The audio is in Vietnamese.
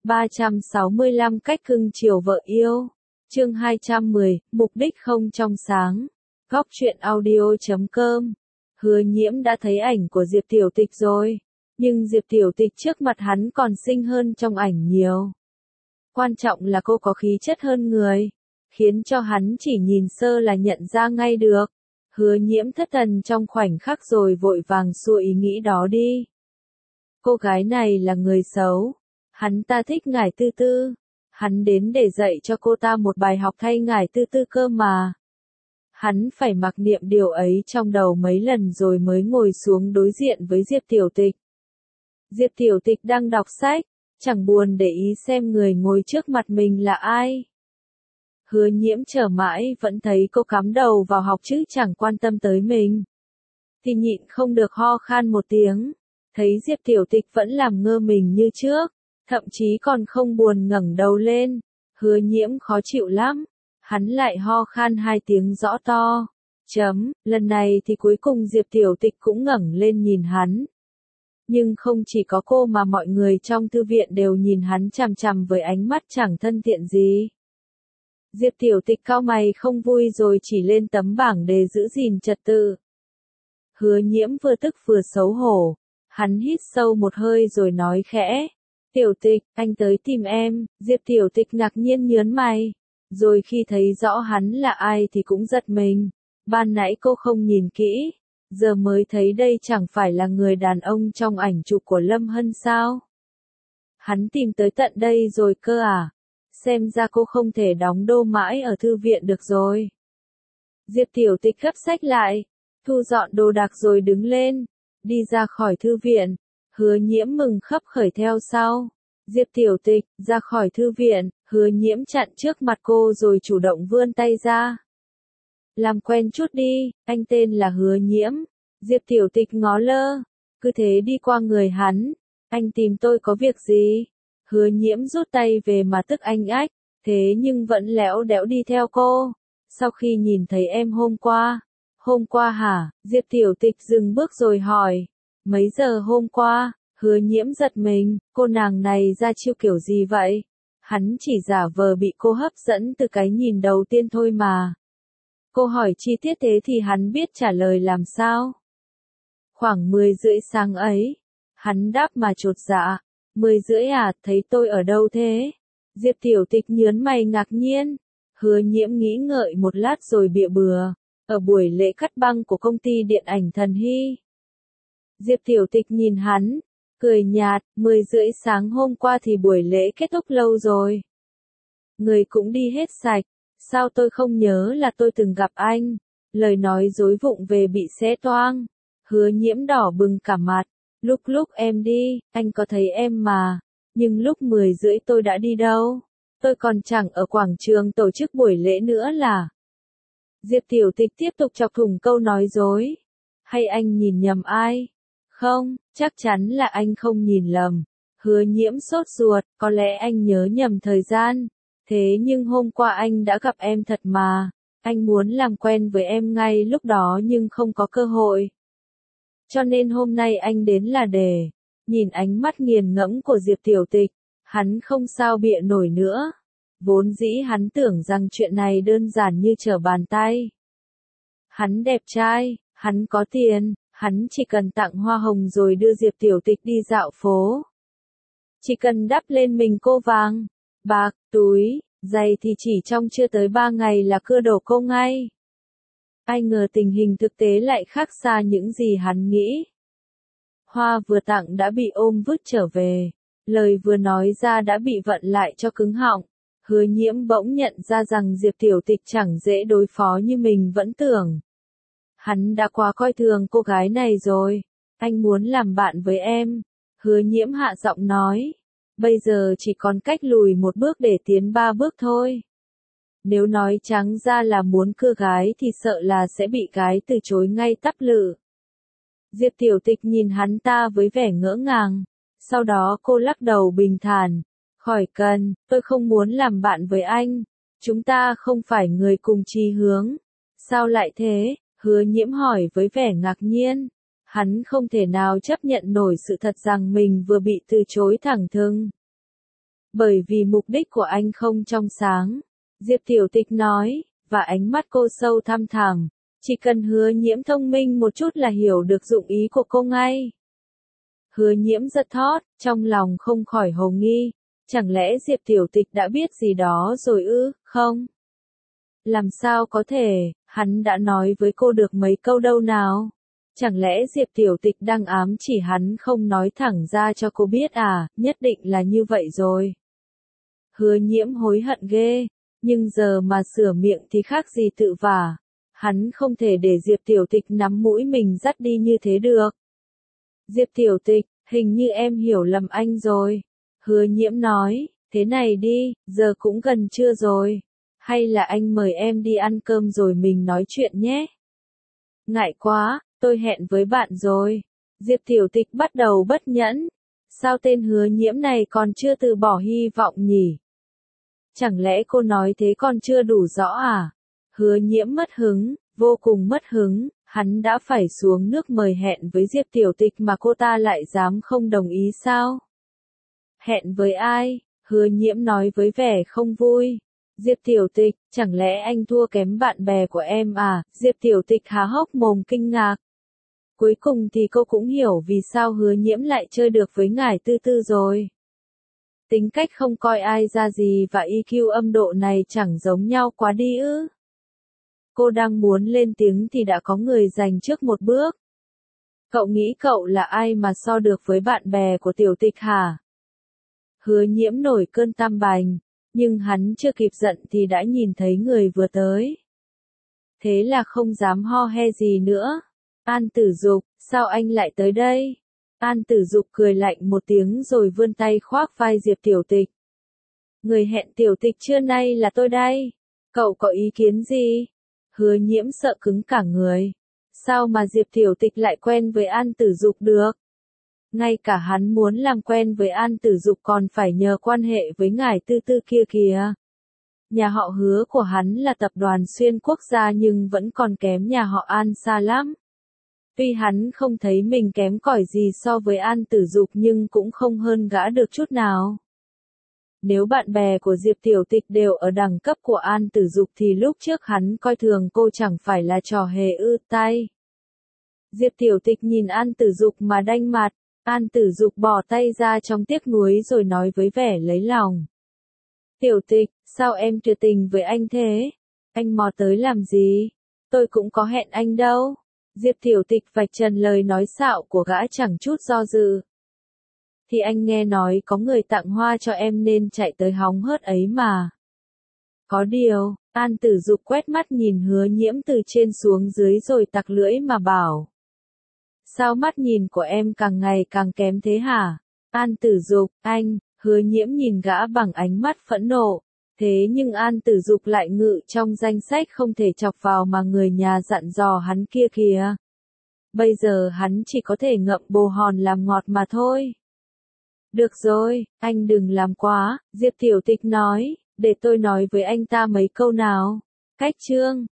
365 cách cưng chiều vợ yêu. Chương 210, mục đích không trong sáng. Góc truyện audio.com. Hứa Nhiễm đã thấy ảnh của Diệp Tiểu Tịch rồi, nhưng Diệp Tiểu Tịch trước mặt hắn còn xinh hơn trong ảnh nhiều. Quan trọng là cô có khí chất hơn người, khiến cho hắn chỉ nhìn sơ là nhận ra ngay được. Hứa Nhiễm thất thần trong khoảnh khắc rồi vội vàng xua ý nghĩ đó đi. Cô gái này là người xấu. Hắn ta thích Ngải Tư Tư. Hắn đến để dạy cho cô ta một bài học thay Ngải Tư Tư cơ mà. Hắn phải mặc niệm điều ấy trong đầu mấy lần rồi mới ngồi xuống đối diện với Diệp Tiểu Tịch. Diệp Tiểu Tịch đang đọc sách, chẳng buồn để ý xem người ngồi trước mặt mình là ai. Hứa Nhiễm chờ mãi vẫn thấy cô cắm đầu vào học chứ chẳng quan tâm tới mình. Thì nhịn không được ho khan một tiếng, thấy Diệp Tiểu Tịch vẫn làm ngơ mình như trước, thậm chí còn không buồn ngẩng đầu lên. Hứa Nhiễm khó chịu lắm, hắn lại ho khan 2 tiếng rõ to. Lần này thì cuối cùng Diệp Tiểu Tịch cũng ngẩng lên nhìn hắn. Nhưng không chỉ có cô mà mọi người trong thư viện đều nhìn hắn chằm chằm với ánh mắt chẳng thân thiện gì. Diệp Tiểu Tịch cau mày không vui rồi chỉ lên tấm bảng để giữ gìn trật tự. Hứa Nhiễm vừa tức vừa xấu hổ, hắn hít sâu một hơi rồi nói khẽ, Tiểu Tịch, anh tới tìm em. Diệp Tiểu Tịch ngạc nhiên nhớn mày, rồi khi thấy rõ hắn là ai thì cũng giật mình. Ban nãy cô không nhìn kỹ, giờ mới thấy đây chẳng phải là người đàn ông trong ảnh chụp của Lâm Hân sao? Hắn tìm tới tận đây rồi cơ à? Xem ra cô không thể đóng đô mãi ở thư viện được rồi. Diệp Tiểu Tịch gấp sách lại, thu dọn đồ đạc rồi đứng lên, đi ra khỏi thư viện. Hứa Nhiễm mừng khấp khởi theo sau. Diệp Tiểu Tịch ra khỏi thư viện, Hứa Nhiễm chặn trước mặt cô rồi chủ động vươn tay ra. Làm quen chút đi, anh tên là Hứa Nhiễm. Diệp Tiểu Tịch ngó lơ, cứ thế đi qua người hắn. Anh tìm tôi có việc gì? Hứa Nhiễm rút tay về mà tức anh ách, thế nhưng vẫn lẽo đẽo đi theo cô. Sau khi nhìn thấy em hôm qua. Hôm qua hả? Diệp Tiểu Tịch dừng bước rồi hỏi. Mấy giờ hôm qua? Hứa Nhiễm giật mình, cô nàng này ra chiêu kiểu gì vậy? Hắn chỉ giả vờ bị cô hấp dẫn từ cái nhìn đầu tiên thôi mà. Cô hỏi chi tiết thế thì hắn biết trả lời làm sao? Khoảng 10 rưỡi sáng ấy. Hắn đáp mà chột dạ. 10 rưỡi à, thấy tôi ở đâu thế? Diệp Tiểu Tịch nhớn mày ngạc nhiên. Hứa Nhiễm nghĩ ngợi một lát rồi bịa bừa. Ở buổi lễ cắt băng của công ty điện ảnh Thần Hy. Diệp Tiểu Tịch nhìn hắn, cười nhạt, 10 rưỡi sáng hôm qua thì buổi lễ kết thúc lâu rồi. Người cũng đi hết sạch, sao tôi không nhớ là tôi từng gặp anh? Lời nói dối vụng về bị xé toang. Hứa Nhiễm đỏ bừng cả mặt. Lúc em đi, anh có thấy em mà. Nhưng lúc 10 rưỡi tôi đã đi đâu? Tôi còn chẳng ở quảng trường tổ chức buổi lễ nữa là. Diệp Tiểu Tịch tiếp tục chọc thủng câu nói dối. Hay anh nhìn nhầm ai? Không, chắc chắn là anh không nhìn lầm. Hứa Nhiễm sốt ruột, có lẽ anh nhớ nhầm thời gian. Thế nhưng hôm qua anh đã gặp em thật mà. Anh muốn làm quen với em ngay lúc đó nhưng không có cơ hội. Cho nên hôm nay anh đến là để nhìn ánh mắt nghiền ngẫm của Diệp Tiểu Tịch. Hắn không sao bịa nổi nữa. Vốn dĩ hắn tưởng rằng chuyện này đơn giản như trở bàn tay. Hắn đẹp trai, hắn có tiền, hắn chỉ cần tặng hoa hồng rồi đưa Diệp Tiểu Tịch đi dạo phố. Chỉ cần đắp lên mình cô vàng, bạc, túi, giày thì chỉ trong chưa tới 3 ngày là cưa đổ cô ngay. Ai ngờ tình hình thực tế lại khác xa những gì hắn nghĩ. Hoa vừa tặng đã bị ôm vứt trở về. Lời vừa nói ra đã bị vận lại cho cứng họng. Hứa Nhiễm bỗng nhận ra rằng Diệp Tiểu Tịch chẳng dễ đối phó như mình vẫn tưởng. Hắn đã quá coi thường cô gái này rồi. Anh muốn làm bạn với em. Hứa Nhiễm hạ giọng nói. Bây giờ chỉ còn cách lùi một bước để tiến 3 bước thôi. Nếu nói trắng ra là muốn cưa gái thì sợ là sẽ bị gái từ chối ngay tắp lự. Diệp Tiểu Tịch nhìn hắn ta với vẻ ngỡ ngàng. Sau đó cô lắc đầu bình thản. Khỏi cần, tôi không muốn làm bạn với anh. Chúng ta không phải người cùng chí hướng. Sao lại thế? Hứa Nhiễm hỏi với vẻ ngạc nhiên. Hắn không thể nào chấp nhận nổi sự thật rằng mình vừa bị từ chối thẳng thừng. Bởi vì mục đích của anh không trong sáng. Diệp Tiểu Tịch nói, và ánh mắt cô sâu thăm thẳm. Chỉ cần Hứa Nhiễm thông minh một chút là hiểu được dụng ý của cô ngay. Hứa Nhiễm giật thót, trong lòng không khỏi hồ nghi. Chẳng lẽ Diệp Tiểu Tịch đã biết gì đó rồi ư, không? Làm sao có thể, hắn đã nói với cô được mấy câu đâu nào? Chẳng lẽ Diệp Tiểu Tịch đang ám chỉ hắn không nói thẳng ra cho cô biết à, nhất định là như vậy rồi. Hứa Nhiễm hối hận ghê, nhưng giờ mà sửa miệng thì khác gì tự vả. Hắn không thể để Diệp Tiểu Tịch nắm mũi mình dắt đi như thế được. Diệp Tiểu Tịch, hình như em hiểu lầm anh rồi. Hứa Nhiễm nói, thế này đi, giờ cũng gần trưa rồi. Hay là anh mời em đi ăn cơm rồi mình nói chuyện nhé. Ngại quá, tôi hẹn với bạn rồi. Diệp Tiểu Tịch bắt đầu bất nhẫn. Sao tên Hứa Nhiễm này còn chưa từ bỏ hy vọng nhỉ? Chẳng lẽ cô nói thế còn chưa đủ rõ à? Hứa Nhiễm mất hứng, vô cùng mất hứng, hắn đã phải xuống nước mời hẹn với Diệp Tiểu Tịch mà cô ta lại dám không đồng ý sao? Hẹn với ai? Hứa Nhiễm nói với vẻ không vui. Diệp Tiểu Tịch, chẳng lẽ anh thua kém bạn bè của em à? Diệp Tiểu Tịch há hốc mồm kinh ngạc. Cuối cùng thì cô cũng hiểu vì sao Hứa Nhiễm lại chơi được với ngải tư tư rồi. Tính cách không coi ai ra gì và EQ âm độ này chẳng giống nhau quá đi ư. Cô đang muốn lên tiếng thì đã có người giành trước một bước. Cậu nghĩ cậu là ai mà so được với bạn bè của Tiểu Tịch hả? Hứa Nhiễm nổi cơn tam bành, nhưng hắn chưa kịp giận thì đã nhìn thấy người vừa tới. Thế là không dám ho he gì nữa. An Tử Dục, sao anh lại tới đây? An Tử Dục cười lạnh một tiếng rồi vươn tay khoác vai Diệp Tiểu Tịch. Người hẹn Tiểu Tịch trưa nay là tôi đây. Cậu có ý kiến gì? Hứa Nhiễm sợ cứng cả người. Sao mà Diệp Tiểu Tịch lại quen với An Tử Dục được? Ngay cả hắn muốn làm quen với An Tử Dục còn phải nhờ quan hệ với ngải tư tư kia kìa. Nhà họ Hứa của hắn là tập đoàn xuyên quốc gia nhưng vẫn còn kém nhà họ An xa lắm. Tuy hắn không thấy mình kém cỏi gì so với An Tử Dục nhưng cũng không hơn gã được chút nào. Nếu bạn bè của Diệp Tiểu Tịch đều ở đẳng cấp của An Tử Dục thì lúc trước hắn coi thường cô chẳng phải là trò hề ư tay. Diệp Tiểu Tịch nhìn An Tử Dục mà đanh mặt. An Tử Dục bỏ tay ra trong tiếc nuối rồi nói với vẻ lấy lòng. Tiểu Tịch, sao em tuyệt tình với anh thế? Anh mò tới làm gì? Tôi cũng có hẹn anh đâu. Diệp Tiểu Tịch vạch trần lời nói xạo của gã chẳng chút do dự. Thì anh nghe nói có người tặng hoa cho em nên chạy tới hóng hớt ấy mà. Có điều, An Tử Dục quét mắt nhìn Hứa Nhiễm từ trên xuống dưới rồi tặc lưỡi mà bảo. Sao mắt nhìn của em càng ngày càng kém thế hả? An Tử Dục, anh, Hứa Nhiễm nhìn gã bằng ánh mắt phẫn nộ. Thế nhưng An Tử Dục lại ngự trong danh sách không thể chọc vào mà người nhà dặn dò hắn kia kìa. Bây giờ hắn chỉ có thể ngậm bồ hòn làm ngọt mà thôi. Được rồi, anh đừng làm quá, Diệp Tiểu Tịch nói, để tôi nói với anh ta mấy câu nào. Cách chương